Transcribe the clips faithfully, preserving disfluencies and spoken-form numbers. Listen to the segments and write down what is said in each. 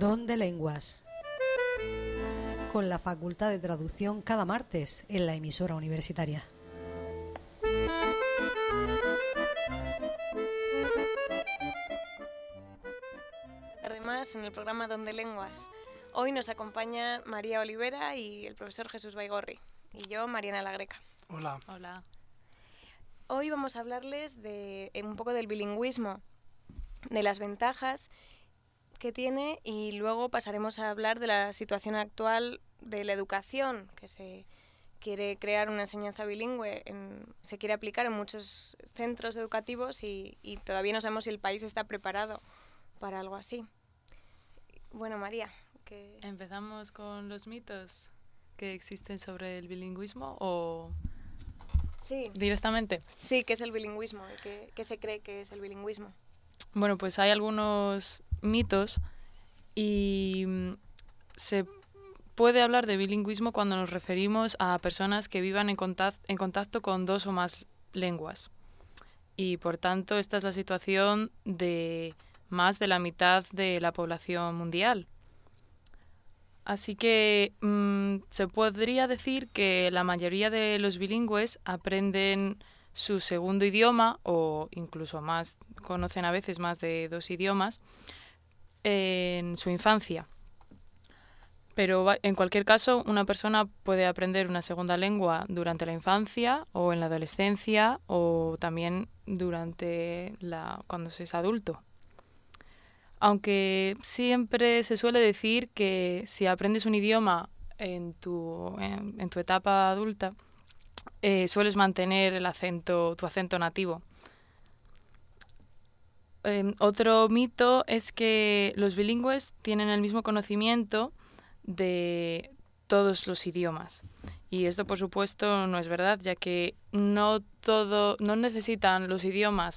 Don de Lenguas, con la Facultad de Traducción cada martes en la emisora universitaria. Además, en el programa Don de Lenguas, hoy nos acompaña María Olivera y el profesor Jesús Baigorri, y yo, Mariana La Greca. Hola. Hola. Hoy vamos a hablarles de un poco del bilingüismo, de las ventajas que tiene, y luego pasaremos a hablar de la situación actual de la educación, que se quiere crear una enseñanza bilingüe, en, se quiere aplicar en muchos centros educativos y, y todavía no sabemos si el país está preparado para algo así. Bueno, María, que... ¿Empezamos con los mitos que existen sobre el bilingüismo o sí. directamente? Sí, ¿qué es el bilingüismo? ¿Qué, qué se cree que es el bilingüismo? Bueno, pues hay algunos mitos y mm, se puede hablar de bilingüismo cuando nos referimos a personas que vivan en contacto, en contacto con dos o más lenguas. Y por tanto, esta es la situación de más de la mitad de la población mundial. Así que mmm, se podría decir que la mayoría de los bilingües aprenden su segundo idioma, o incluso más, conocen a veces más de dos idiomas, en su infancia. Pero en cualquier caso, una persona puede aprender una segunda lengua durante la infancia o en la adolescencia o también durante la, cuando se es adulto. Aunque siempre se suele decir que si aprendes un idioma en tu, en, en tu etapa adulta, eh, sueles mantener el acento, tu acento nativo. Eh, otro mito es que los bilingües tienen el mismo conocimiento de todos los idiomas. Y esto, por supuesto, no es verdad, ya que no todo, no necesitan los idiomas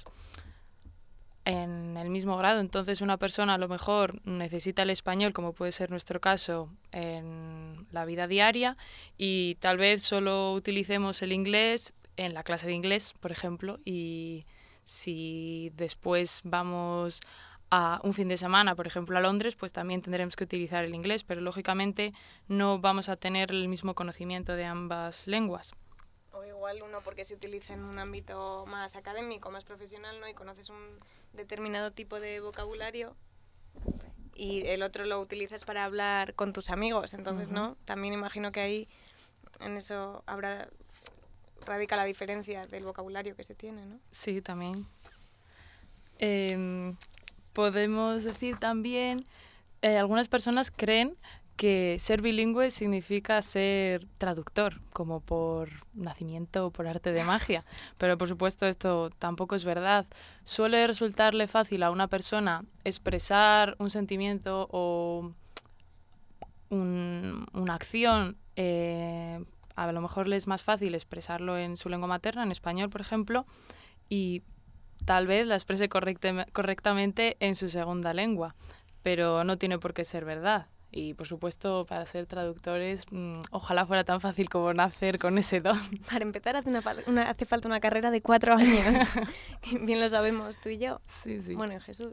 en el mismo grado. Entonces, una persona a lo mejor necesita el español, como puede ser nuestro caso, en la vida diaria, y tal vez solo utilicemos el inglés en la clase de inglés, por ejemplo, y si después vamos a un fin de semana, por ejemplo, a Londres, pues también tendremos que utilizar el inglés, pero lógicamente no vamos a tener el mismo conocimiento de ambas lenguas. O igual uno porque se utiliza en un ámbito más académico, más profesional, ¿no? Y conoces un determinado tipo de vocabulario y el otro lo utilizas para hablar con tus amigos, entonces, uh-huh. ¿no? También imagino que ahí en eso habrá radica la diferencia del vocabulario que se tiene, ¿no? Sí, también. Eh, podemos decir también, eh, algunas personas creen que ser bilingüe significa ser traductor, como por nacimiento o por arte de magia. Pero, por supuesto, esto tampoco es verdad. Suele resultarle fácil a una persona expresar un sentimiento o un, una acción. Eh, a lo mejor le es más fácil expresarlo en su lengua materna, en español, por ejemplo, y tal vez la exprese correcte, correctamente en su segunda lengua. Pero no tiene por qué ser verdad. Y, por supuesto, para ser traductores, mmm, ojalá fuera tan fácil como nacer con ese don. Para empezar hace, una, una, hace falta una carrera de cuatro años. Bien lo sabemos tú y yo. Sí, sí. Bueno, y Jesús.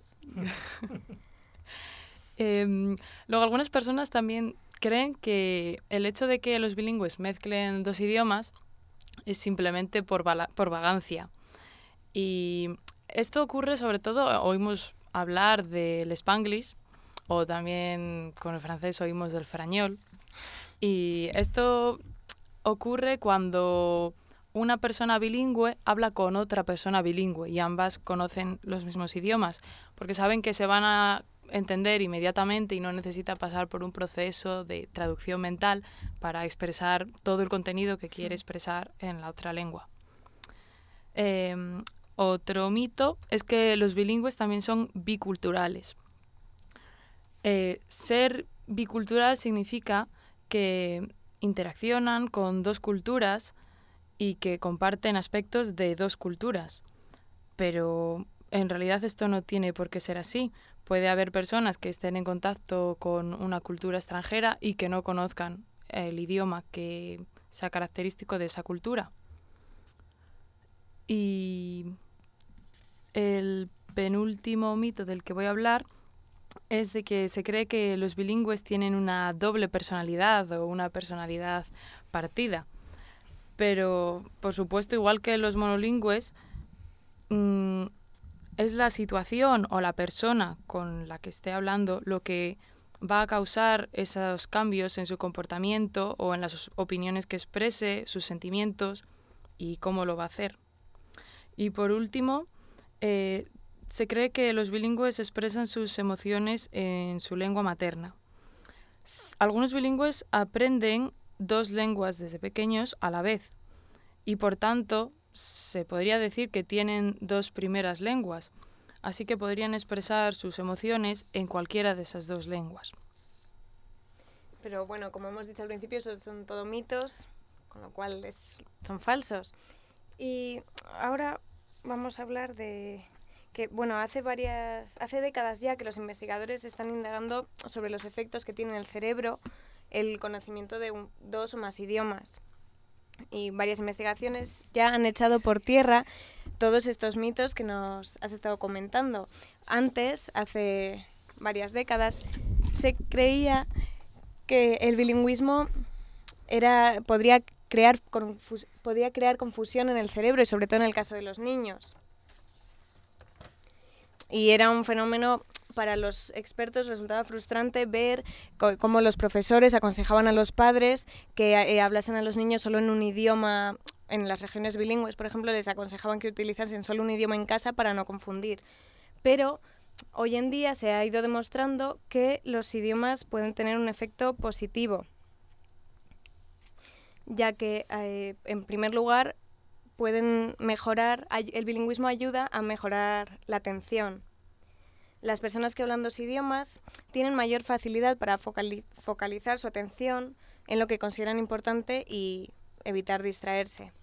eh, luego, algunas personas también creen que el hecho de que los bilingües mezclen dos idiomas es simplemente por, vala- por vagancia. Y esto ocurre sobre todo, oímos hablar del Spanglish, o también con el francés oímos del frañol. Y esto ocurre cuando una persona bilingüe habla con otra persona bilingüe y ambas conocen los mismos idiomas, porque saben que se van a entender inmediatamente y no necesita pasar por un proceso de traducción mental para expresar todo el contenido que quiere expresar en la otra lengua. Eh, otro mito es que los bilingües también son biculturales. Eh, ser bicultural significa que interaccionan con dos culturas y que comparten aspectos de dos culturas. Pero en realidad esto no tiene por qué ser así. Puede haber personas que estén en contacto con una cultura extranjera y que no conozcan el idioma que sea característico de esa cultura. Y el penúltimo mito del que voy a hablar es de que se cree que los bilingües tienen una doble personalidad o una personalidad partida. Pero, por supuesto, igual que los monolingües, mmm, es la situación o la persona con la que esté hablando lo que va a causar esos cambios en su comportamiento o en las opiniones que exprese, sus sentimientos y cómo lo va a hacer. Y por último, eh, se cree que los bilingües expresan sus emociones en su lengua materna. S- Algunos bilingües aprenden dos lenguas desde pequeños a la vez y, por tanto, se podría decir que tienen dos primeras lenguas, así que podrían expresar sus emociones en cualquiera de esas dos lenguas. Pero bueno, como hemos dicho al principio, son, son todo mitos, con lo cual es, son falsos. Y ahora vamos a hablar de que, bueno, hace varias, hace décadas ya que los investigadores están indagando sobre los efectos que tiene en el cerebro el conocimiento de un, dos o más idiomas. Y varias investigaciones ya han echado por tierra todos estos mitos que nos has estado comentando. Antes, hace varias décadas, se creía que el bilingüismo era, podría, crear confus, podría crear confusión en el cerebro y sobre todo en el caso de los niños. Y era un fenómeno, para los expertos resultaba frustrante ver co- cómo los profesores aconsejaban a los padres que eh, hablasen a los niños solo en un idioma. En las regiones bilingües, por ejemplo, les aconsejaban que utilizasen solo un idioma en casa para no confundir. Pero hoy en día se ha ido demostrando que los idiomas pueden tener un efecto positivo, ya que, eh, en primer lugar, pueden mejorar, el bilingüismo ayuda a mejorar la atención. Las personas que hablan dos idiomas tienen mayor facilidad para focali- focalizar su atención en lo que consideran importante y evitar distraerse.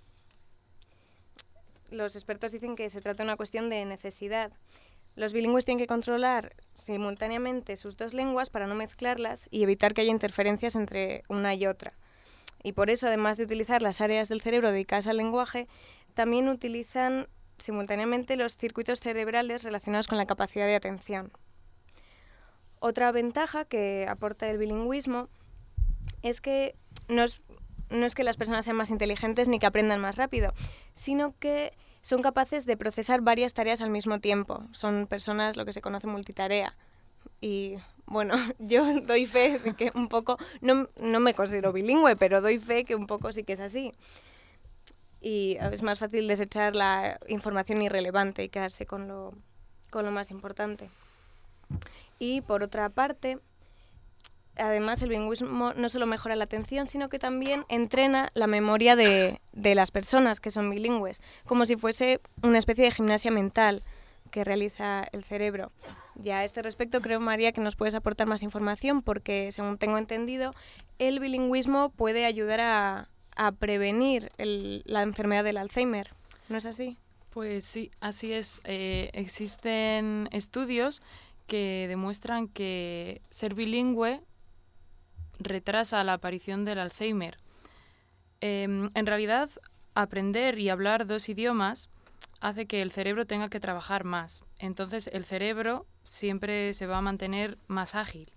Los expertos dicen que se trata de una cuestión de necesidad. Los bilingües tienen que controlar simultáneamente sus dos lenguas para no mezclarlas y evitar que haya interferencias entre una y otra. Y por eso, además de utilizar las áreas del cerebro dedicadas al lenguaje, también utilizan simultáneamente los circuitos cerebrales relacionados con la capacidad de atención. Otra ventaja que aporta el bilingüismo es que no es, no es que las personas sean más inteligentes ni que aprendan más rápido, sino que son capaces de procesar varias tareas al mismo tiempo. Son personas, lo que se conoce, multitarea. Y bueno, yo doy fe de que un poco, no, no me considero bilingüe, pero doy fe que un poco sí que es así. Y es más fácil desechar la información irrelevante y quedarse con lo, con lo más importante. Y por otra parte, además el bilingüismo no solo mejora la atención, sino que también entrena la memoria de, de las personas que son bilingües, como si fuese una especie de gimnasia mental que realiza el cerebro. Y a este respecto creo, María, que nos puedes aportar más información porque, según tengo entendido, el bilingüismo puede ayudar a, a prevenir el, la enfermedad del Alzheimer. ¿No es así? Pues sí, así es. Eh, existen estudios que demuestran que ser bilingüe retrasa la aparición del Alzheimer. Eh, en realidad, aprender y hablar dos idiomas hace que el cerebro tenga que trabajar más. Entonces, el cerebro siempre se va a mantener más ágil.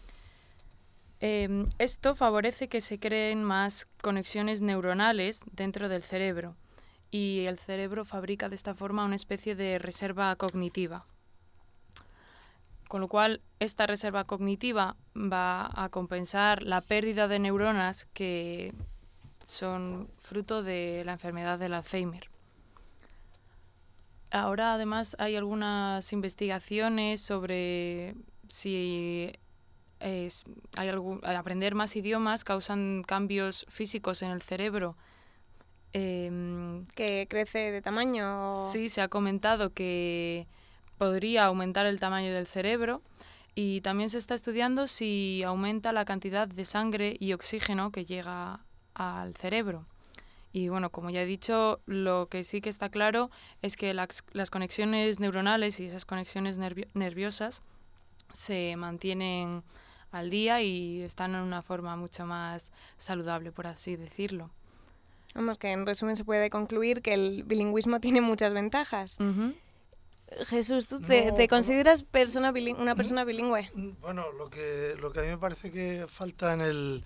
Eh, esto favorece que se creen más conexiones neuronales dentro del cerebro y el cerebro fabrica de esta forma una especie de reserva cognitiva. Con lo cual, esta reserva cognitiva va a compensar la pérdida de neuronas que son fruto de la enfermedad del Alzheimer. Ahora, además, hay algunas investigaciones sobre si es, hay algún, al aprender más idiomas causan cambios físicos en el cerebro. Eh, ¿Que crece de tamaño? O... Sí, se ha comentado que podría aumentar el tamaño del cerebro y también se está estudiando si aumenta la cantidad de sangre y oxígeno que llega al cerebro. Y bueno, como ya he dicho, lo que sí que está claro es que las, las conexiones neuronales y esas conexiones nervio- nerviosas se mantienen al día y están en una forma mucho más saludable, por así decirlo. Vamos, que en resumen se puede concluir que el bilingüismo tiene muchas ventajas. Uh-huh. Jesús, ¿tú te, No, te como- consideras persona bilin- una persona bilingüe? Bueno, lo que, lo que a mí me parece que falta en el,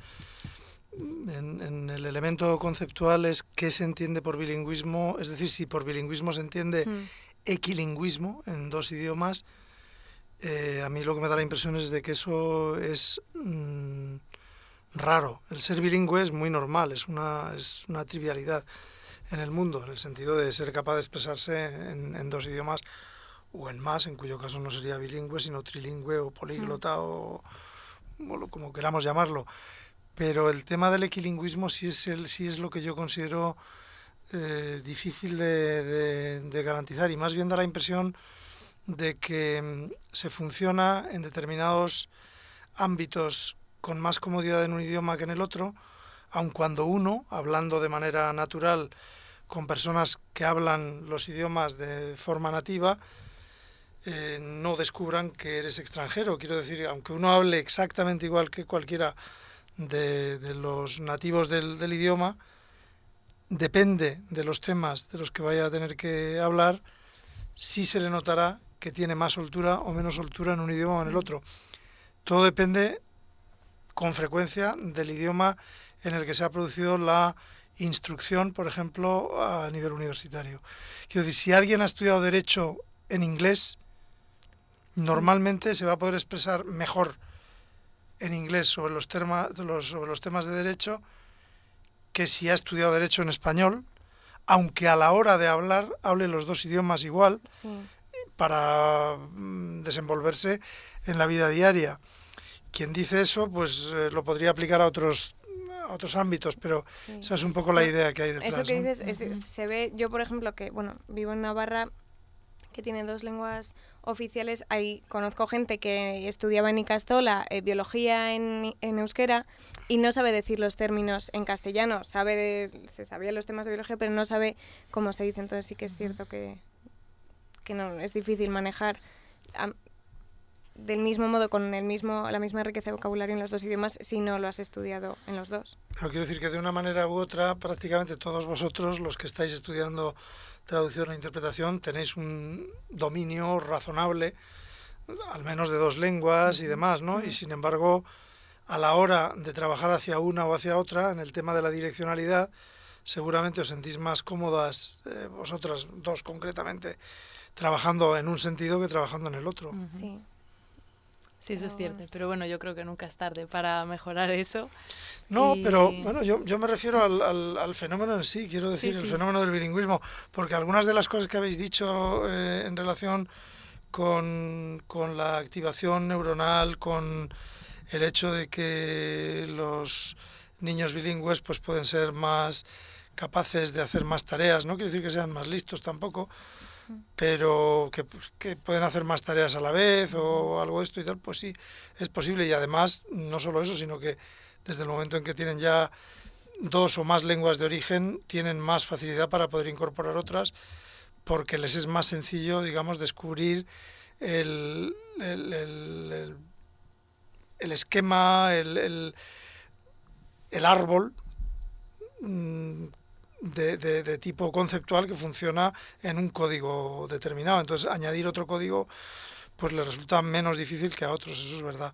en, en el elemento conceptual es qué se entiende por bilingüismo, es decir, si por bilingüismo se entiende Mm. equilingüismo en dos idiomas, eh, a mí lo que me da la impresión es de que eso es mm, raro. El ser bilingüe es muy normal, es una, es una trivialidad en el mundo, en el sentido de ser capaz de expresarse en, en dos idiomas o en más, en cuyo caso no sería bilingüe, sino trilingüe o políglota Mm. o, o lo- como queramos llamarlo. Pero el tema del equilingüismo sí es, el, sí es lo que yo considero eh, difícil de, de- de garantizar, y más bien da la impresión de que mm, se funciona en determinados ámbitos con más comodidad en un idioma que en el otro, aun cuando uno, hablando de manera natural con personas que hablan los idiomas de forma nativa, eh, no descubran que eres extranjero. Quiero decir, aunque uno hable exactamente igual que cualquiera de, de los nativos del, del idioma, depende de los temas de los que vaya a tener que hablar, sí se le notará que tiene más soltura o menos soltura en un idioma o en el otro. Todo depende con frecuencia del idioma en el que se ha producido la instrucción, por ejemplo, a nivel universitario. Quiero decir, si alguien ha estudiado Derecho en inglés, normalmente se va a poder expresar mejor en inglés sobre los, terma, los, sobre los temas de Derecho que si ha estudiado Derecho en español, aunque a la hora de hablar hable los dos idiomas igual, Sí. para mm, desenvolverse en la vida diaria. Quien dice eso, pues eh, lo podría aplicar a otros a otros ámbitos, pero Sí. esa es un poco la No, idea que hay detrás. Eso que ¿no? dices, es- se ve, yo por ejemplo, que bueno, vivo en Navarra, que tiene dos lenguas oficiales, ahí conozco gente que estudiaba en Icastola eh, biología en, en euskera y no sabe decir los términos en castellano, sabe de, se sabía los temas de biología, pero no sabe cómo se dice, entonces sí que es cierto que, que no, es difícil manejar am- del mismo modo, con el mismo, la misma riqueza de vocabulario en los dos idiomas si no lo has estudiado en los dos. Pero quiero decir que de una manera u otra, prácticamente todos vosotros, los que estáis estudiando traducción e interpretación, tenéis un dominio razonable, al menos de dos lenguas y demás, ¿no? Y sin embargo, a la hora de trabajar hacia una o hacia otra, en el tema de la direccionalidad, seguramente os sentís más cómodas, eh, vosotras dos concretamente, trabajando en un sentido que trabajando en el otro. Ujú. Sí. Sí, eso Pero es cierto. bueno. Pero bueno, yo creo que nunca es tarde para mejorar eso. No, Y- pero bueno, yo, yo me refiero al, al, al fenómeno en sí, quiero decir, Sí, el sí. fenómeno del bilingüismo, porque algunas de las cosas que habéis dicho eh, en relación con, con la activación neuronal, con el hecho de que los niños bilingües pues pueden ser más capaces de hacer más tareas, no quiero decir que sean más listos tampoco, pero que, pues, que pueden hacer más tareas a la vez o algo de esto y tal, pues sí, es posible. Y además, no solo eso, sino que desde el momento en que tienen ya dos o más lenguas de origen, tienen más facilidad para poder incorporar otras, porque les es más sencillo, digamos, descubrir el, el, el, el, el esquema, el, el, el árbol mm, de, de, de tipo conceptual que funciona en un código determinado. Entonces, añadir otro código pues les resulta menos difícil que a otros, eso es verdad.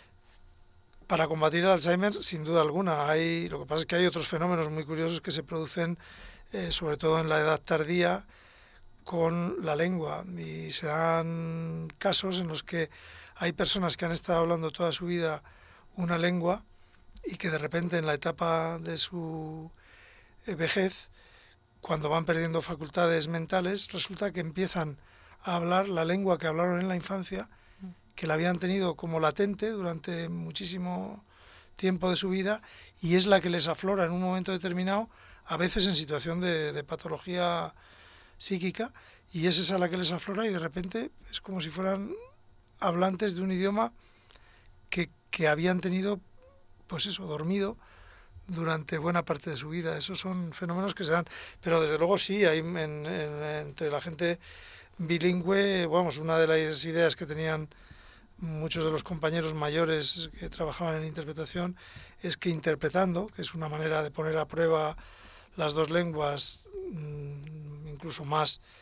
Para combatir el Alzheimer, sin duda alguna, hay, lo que pasa es que hay otros fenómenos muy curiosos que se producen, eh, sobre todo en la edad tardía, con la lengua. Y se dan casos en los que hay personas que han estado hablando toda su vida una lengua y que de repente en la etapa de su eh, vejez, cuando van perdiendo facultades mentales, resulta que empiezan a hablar la lengua que hablaron en la infancia, que la habían tenido como latente durante muchísimo tiempo de su vida, y es la que les aflora en un momento determinado, a veces en situación de, de patología psíquica, y es esa la que les aflora y de repente es como si fueran hablantes de un idioma que, que habían tenido, pues eso, dormido durante buena parte de su vida. Esos son fenómenos que se dan, pero desde luego sí, hay en, en, entre la gente bilingüe, vamos, una de las ideas que tenían muchos de los compañeros mayores que trabajaban en interpretación es que interpretando, que es una manera de poner a prueba las dos lenguas, incluso más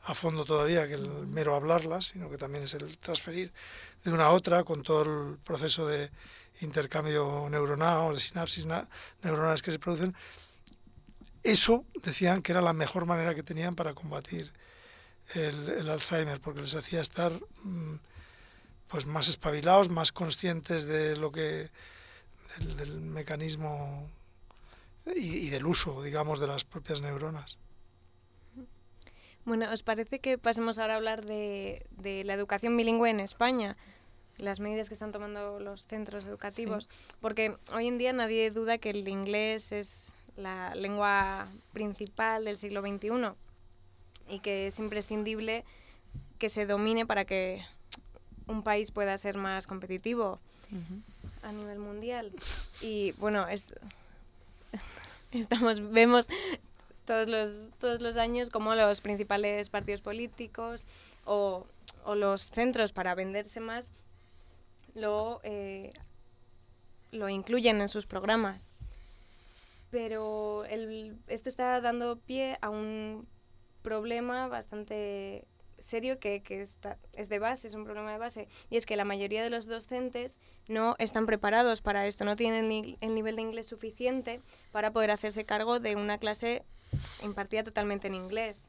a fondo todavía que el mero hablarlas, sino que también es el transferir de una a otra con todo el proceso de intercambio neuronal, de sinapsis neuronales que se producen. Eso decían que era la mejor manera que tenían para combatir el, el Alzheimer, porque les hacía estar pues más espabilados, más conscientes de lo que del, del mecanismo y, y del uso, digamos, de las propias neuronas. Bueno, ¿os parece que pasemos ahora a hablar de, de la educación bilingüe en España? Las medidas que están tomando los centros educativos. Sí. Porque hoy en día nadie duda que el inglés es la lengua principal del siglo veintiuno y que es imprescindible que se domine para que un país pueda ser más competitivo uh-huh. a nivel mundial. Y bueno, es, estamos vemos todos los todos los años como los principales partidos políticos o, o los centros para venderse más lo eh, lo incluyen en sus programas. Pero el, esto está dando pie a un problema bastante serio que, que está, es de base, es un problema de base, y es que la mayoría de los docentes no están preparados para esto, no tienen ni el nivel de inglés suficiente para poder hacerse cargo de una clase impartida totalmente en inglés.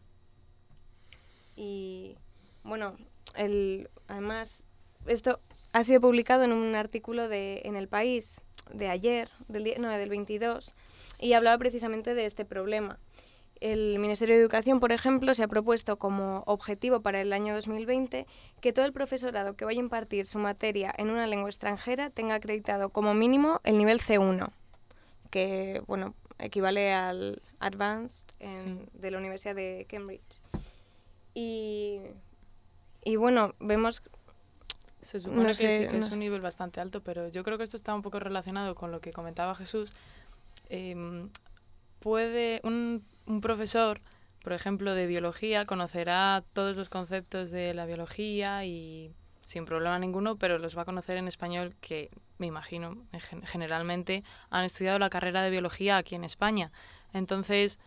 Y bueno, el, además, esto ha sido publicado en un artículo de en El País de ayer, del, no, del veintidós, y hablaba precisamente de este problema. El Ministerio de Educación, por ejemplo, se ha propuesto como objetivo para el año dos mil veinte que todo el profesorado que vaya a impartir su materia en una lengua extranjera tenga acreditado como mínimo el nivel ce uno, que bueno, equivale al Advanced en, sí. de la Universidad de Cambridge. Y, y bueno, vemos... Se supone no que, sé, sí, que no. es un nivel bastante alto, pero yo creo que esto está un poco relacionado con lo que comentaba Jesús. Eh, puede un, un profesor, por ejemplo, de biología, conocerá todos los conceptos de la biología y sin problema ninguno, pero los va a conocer en español, que me imagino generalmente han estudiado la carrera de biología aquí en España. Entonces,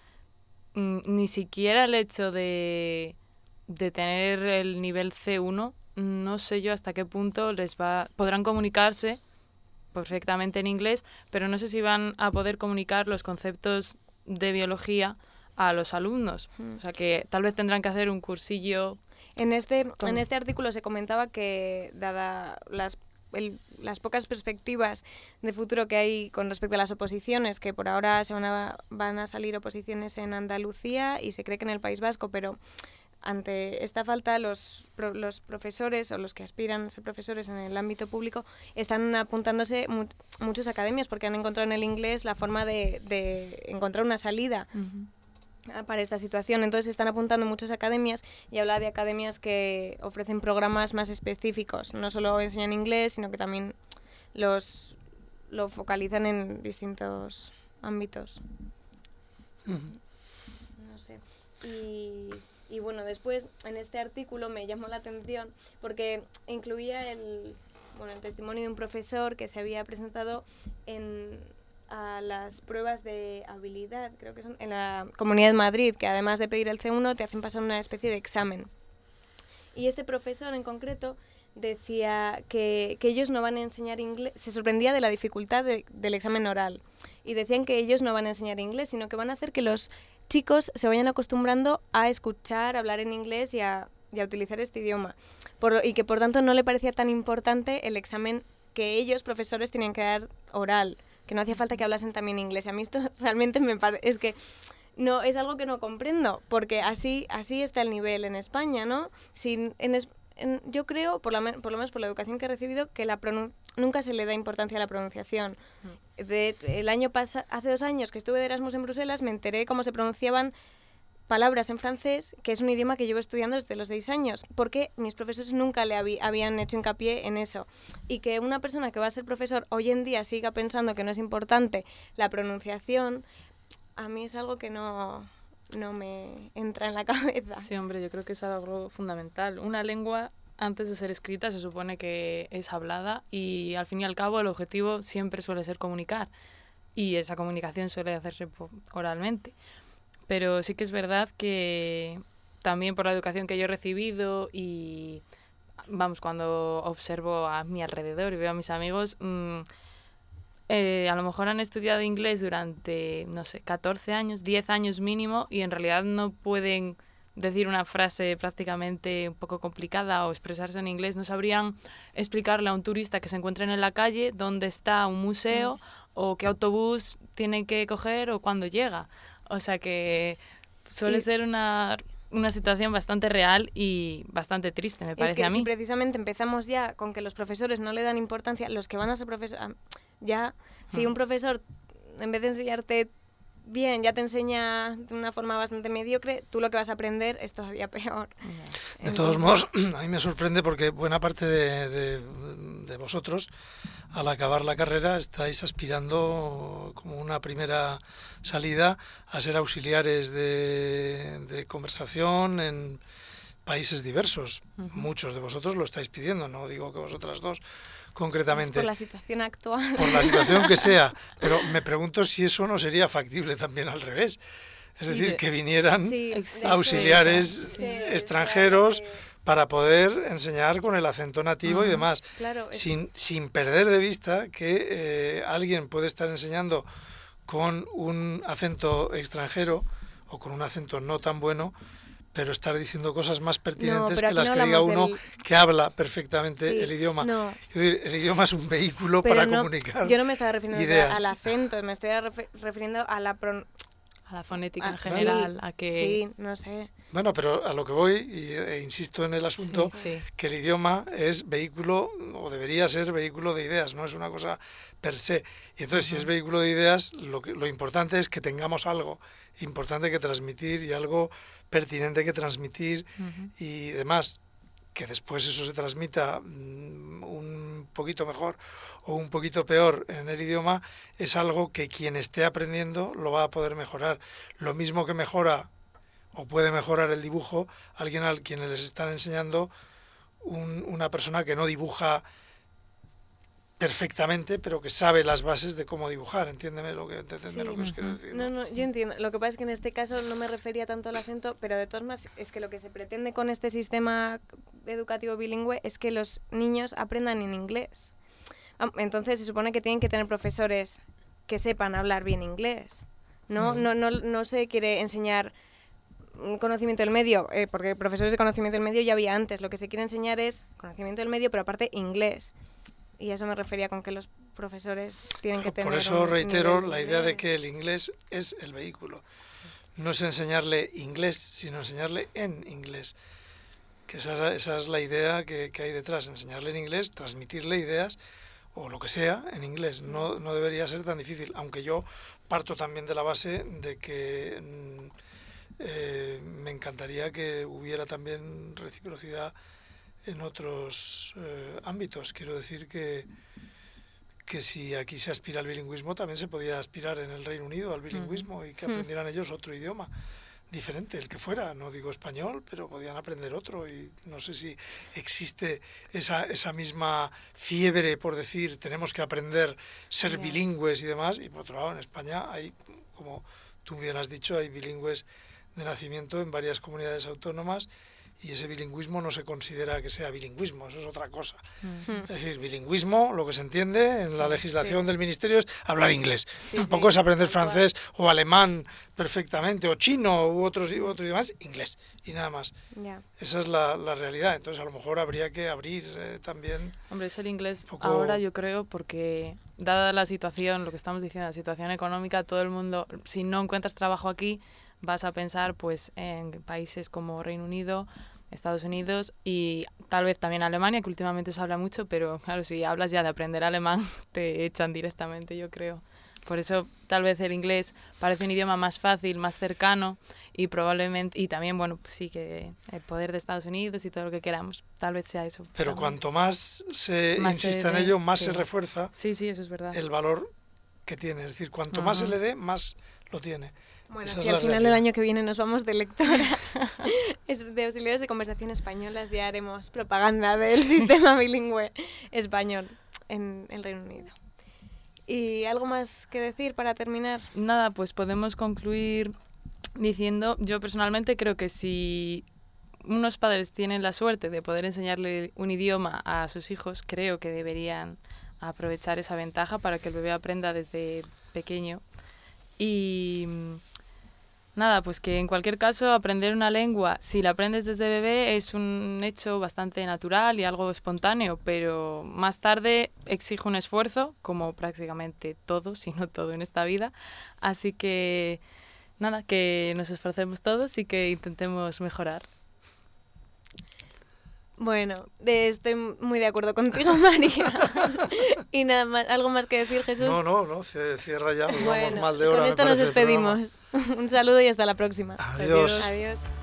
ni siquiera el hecho de, de tener el nivel ce uno, no sé yo hasta qué punto les va podrán comunicarse perfectamente en inglés, pero no sé si van a poder comunicar los conceptos de biología a los alumnos. Mm. O sea que tal vez tendrán que hacer un cursillo. En este, con... en este artículo se comentaba que, dada las, el, las pocas perspectivas de futuro que hay con respecto a las oposiciones, que por ahora se van a, van a salir oposiciones en Andalucía y se cree que en el País Vasco, pero ante esta falta, los, pro, los profesores o los que aspiran a ser profesores en el ámbito público están apuntándose mu muchas academias porque han encontrado en el inglés la forma de, de encontrar una salida uh-huh. para esta situación. Entonces están apuntando muchas academias y habla de academias que ofrecen programas más específicos. No solo enseñan inglés, sino que también los lo focalizan en distintos ámbitos. Uh-huh. No sé. Y... Y bueno, después en este artículo me llamó la atención porque incluía el, bueno, el testimonio de un profesor que se había presentado en a las pruebas de habilidad, creo que son en la Comunidad de Madrid, que además de pedir el ce uno te hacen pasar una especie de examen. Y este profesor en concreto decía que, que ellos no van a enseñar inglés, se sorprendía de la dificultad de, del examen oral. Y decían que ellos no van a enseñar inglés, sino que van a hacer que los chicos se vayan acostumbrando a escuchar, a hablar en inglés y a, y a utilizar este idioma. Por, y que por tanto no le parecía tan importante el examen que ellos, profesores, tenían que dar oral, que no hacía falta que hablasen también inglés. A mí esto realmente me parece, es que no, es algo que no comprendo, porque así, así está el nivel en España, ¿no? Si en, en, yo creo, por, la, por lo menos por la educación que he recibido, que la pronun nunca se le da importancia a la pronunciación. De, el año pasa, hace dos años que estuve de Erasmus en Bruselas, me enteré cómo se pronunciaban palabras en francés, que es un idioma que llevo estudiando desde los seis años, porque mis profesores nunca le hab habían hecho hincapié en eso. Y que una persona que va a ser profesor hoy en día siga pensando que no es importante la pronunciación, a mí es algo que no, no me entra en la cabeza. Sí, hombre, yo creo que es algo fundamental. Una lengua, antes de ser escrita, se supone que es hablada y al fin y al cabo el objetivo siempre suele ser comunicar y esa comunicación suele hacerse oralmente. Pero sí que es verdad que también por la educación que yo he recibido y, vamos, cuando observo a mi alrededor y veo a mis amigos, mmm, eh, a lo mejor han estudiado inglés durante, no sé, catorce años, diez años mínimo, y en realidad no pueden decir una frase prácticamente un poco complicada o expresarse en inglés. No sabrían explicarle a un turista que se encuentren en la calle dónde está un museo, mm. o qué autobús tiene que coger o cuándo llega. O sea que suele y... ser una... una situación bastante real y bastante triste, me parece es que a mí. Si precisamente empezamos ya con que los profesores no le dan importancia, los que van a ser profesores, ya, si un profesor, en vez de enseñarte bien, ya te enseña de una forma bastante mediocre, tú lo que vas a aprender es todavía peor. De todos modos, a mí me sorprende porque buena parte de, de, de vosotros, al acabar la carrera, estáis aspirando como una primera salida a ser auxiliares de, de conversación en países diversos. Uh-huh. Muchos de vosotros lo estáis pidiendo, no digo que vosotras dos concretamente. Es por la situación actual. Por la situación que sea, pero me pregunto si eso no sería factible también al revés. Es sí, decir, de, que vinieran sí, auxiliares sí, extranjeros sí, para poder enseñar con el acento nativo uh-huh. y demás, claro, sin, sin perder de vista que eh, alguien puede estar enseñando con un acento extranjero o con un acento no tan bueno, pero estar diciendo cosas más pertinentes no, que las no que diga uno del... que habla perfectamente sí, el idioma. No. Es decir, el idioma es un vehículo pero para no, comunicar yo no me estaba refiriendo ideas. al acento, me estoy refer- refiriendo a la pron- a la fonética ah, en general, sí, a que sí, no sé. Bueno, pero a lo que voy, y, e insisto en el asunto, sí, sí. que el idioma es vehículo, o debería ser vehículo de ideas, no es una cosa per se. Y entonces, uh-huh. si es vehículo de ideas, lo, que, lo importante es que tengamos algo importante que transmitir y algo pertinente que transmitir uh-huh. y demás. Que después eso se transmita um, un poquito mejor o un poquito peor en el idioma, es algo que quien esté aprendiendo lo va a poder mejorar. Lo mismo que mejora o puede mejorar el dibujo alguien al quien les están enseñando un, una persona que no dibuja perfectamente, pero que sabe las bases de cómo dibujar. Entiéndeme lo que, entiéndeme sí. lo que os quiero decir. No, no, yo entiendo. Lo que pasa es que en este caso no me refería tanto al acento, pero de todas maneras es que lo que se pretende con este sistema educativo bilingüe es que los niños aprendan en inglés. Entonces se supone que tienen que tener profesores que sepan hablar bien inglés. No, mm. no, no, no se quiere enseñar conocimiento del medio, eh, porque profesores de conocimiento del medio ya había antes. Lo que se quiere enseñar es conocimiento del medio, pero aparte inglés. Y a eso me refería con que los profesores tienen pero que tener... Por eso reitero la idea de que el inglés es el vehículo. No es enseñarle inglés, sino enseñarle en inglés. Que esa, esa es la idea que, que hay detrás. Enseñarle en inglés, transmitirle ideas o lo que sea en inglés. No, no debería ser tan difícil. Aunque yo parto también de la base de que eh, me encantaría que hubiera también reciprocidad en otros eh, ámbitos. Quiero decir que, que si aquí se aspira al bilingüismo, también se podía aspirar en el Reino Unido al bilingüismo uh-huh. y que aprendieran ellos otro idioma diferente, el que fuera. No digo español, pero podían aprender otro. Y no sé si existe esa, esa misma fiebre por decir tenemos que aprender ser yeah. bilingües y demás. Y por otro lado, en España hay, como tú bien has dicho, hay bilingües de nacimiento en varias comunidades autónomas. Y ese bilingüismo no se considera que sea bilingüismo, eso es otra cosa. Uh-huh. Es decir, bilingüismo, lo que se entiende en sí, la legislación sí. del ministerio es hablar inglés. Sí, Tampoco sí, es aprender francés o alemán perfectamente, o chino u otros u otro idioma, inglés y nada más. Yeah. Esa es la, la realidad. Entonces, a lo mejor habría que abrir eh, también... Hombre, es el inglés poco... ahora, yo creo, porque dada la situación, lo que estamos diciendo, la situación económica, todo el mundo, si no encuentras trabajo aquí, vas a pensar pues en países como Reino Unido, Estados Unidos y tal vez también Alemania, que últimamente se habla mucho, pero claro, si hablas ya de aprender alemán, te echan directamente, yo creo. Por eso tal vez el inglés parece un idioma más fácil, más cercano y probablemente, y también, bueno, pues sí que el poder de Estados Unidos y todo lo que queramos, tal vez sea eso. Pero también. Cuanto más se más insista se en ello, más sí. se refuerza sí, sí, eso es verdad. el valor que tiene. Es decir, cuanto uh-huh. más se le dé, más lo tiene. Bueno, si al final del año que viene nos vamos de lectora de auxiliares de conversación españolas, ya haremos propaganda del sistema bilingüe español en el Reino Unido. ¿Y algo más que decir para terminar? Nada, pues podemos concluir diciendo, yo personalmente creo que si unos padres tienen la suerte de poder enseñarle un idioma a sus hijos, creo que deberían aprovechar esa ventaja para que el bebé aprenda desde pequeño. Y nada, pues que en cualquier caso aprender una lengua, si la aprendes desde bebé, es un hecho bastante natural y algo espontáneo, pero más tarde exige un esfuerzo, como prácticamente todo, si no todo en esta vida. Así que nada, que nos esforcemos todos y que intentemos mejorar. Bueno, de, estoy muy de acuerdo contigo, María. Y nada más, ¿algo más que decir, Jesús? No, no, no, cierra ya, nos bueno, vamos mal de hora. Con esto nos despedimos. Un saludo y hasta la próxima. Adiós. Adiós.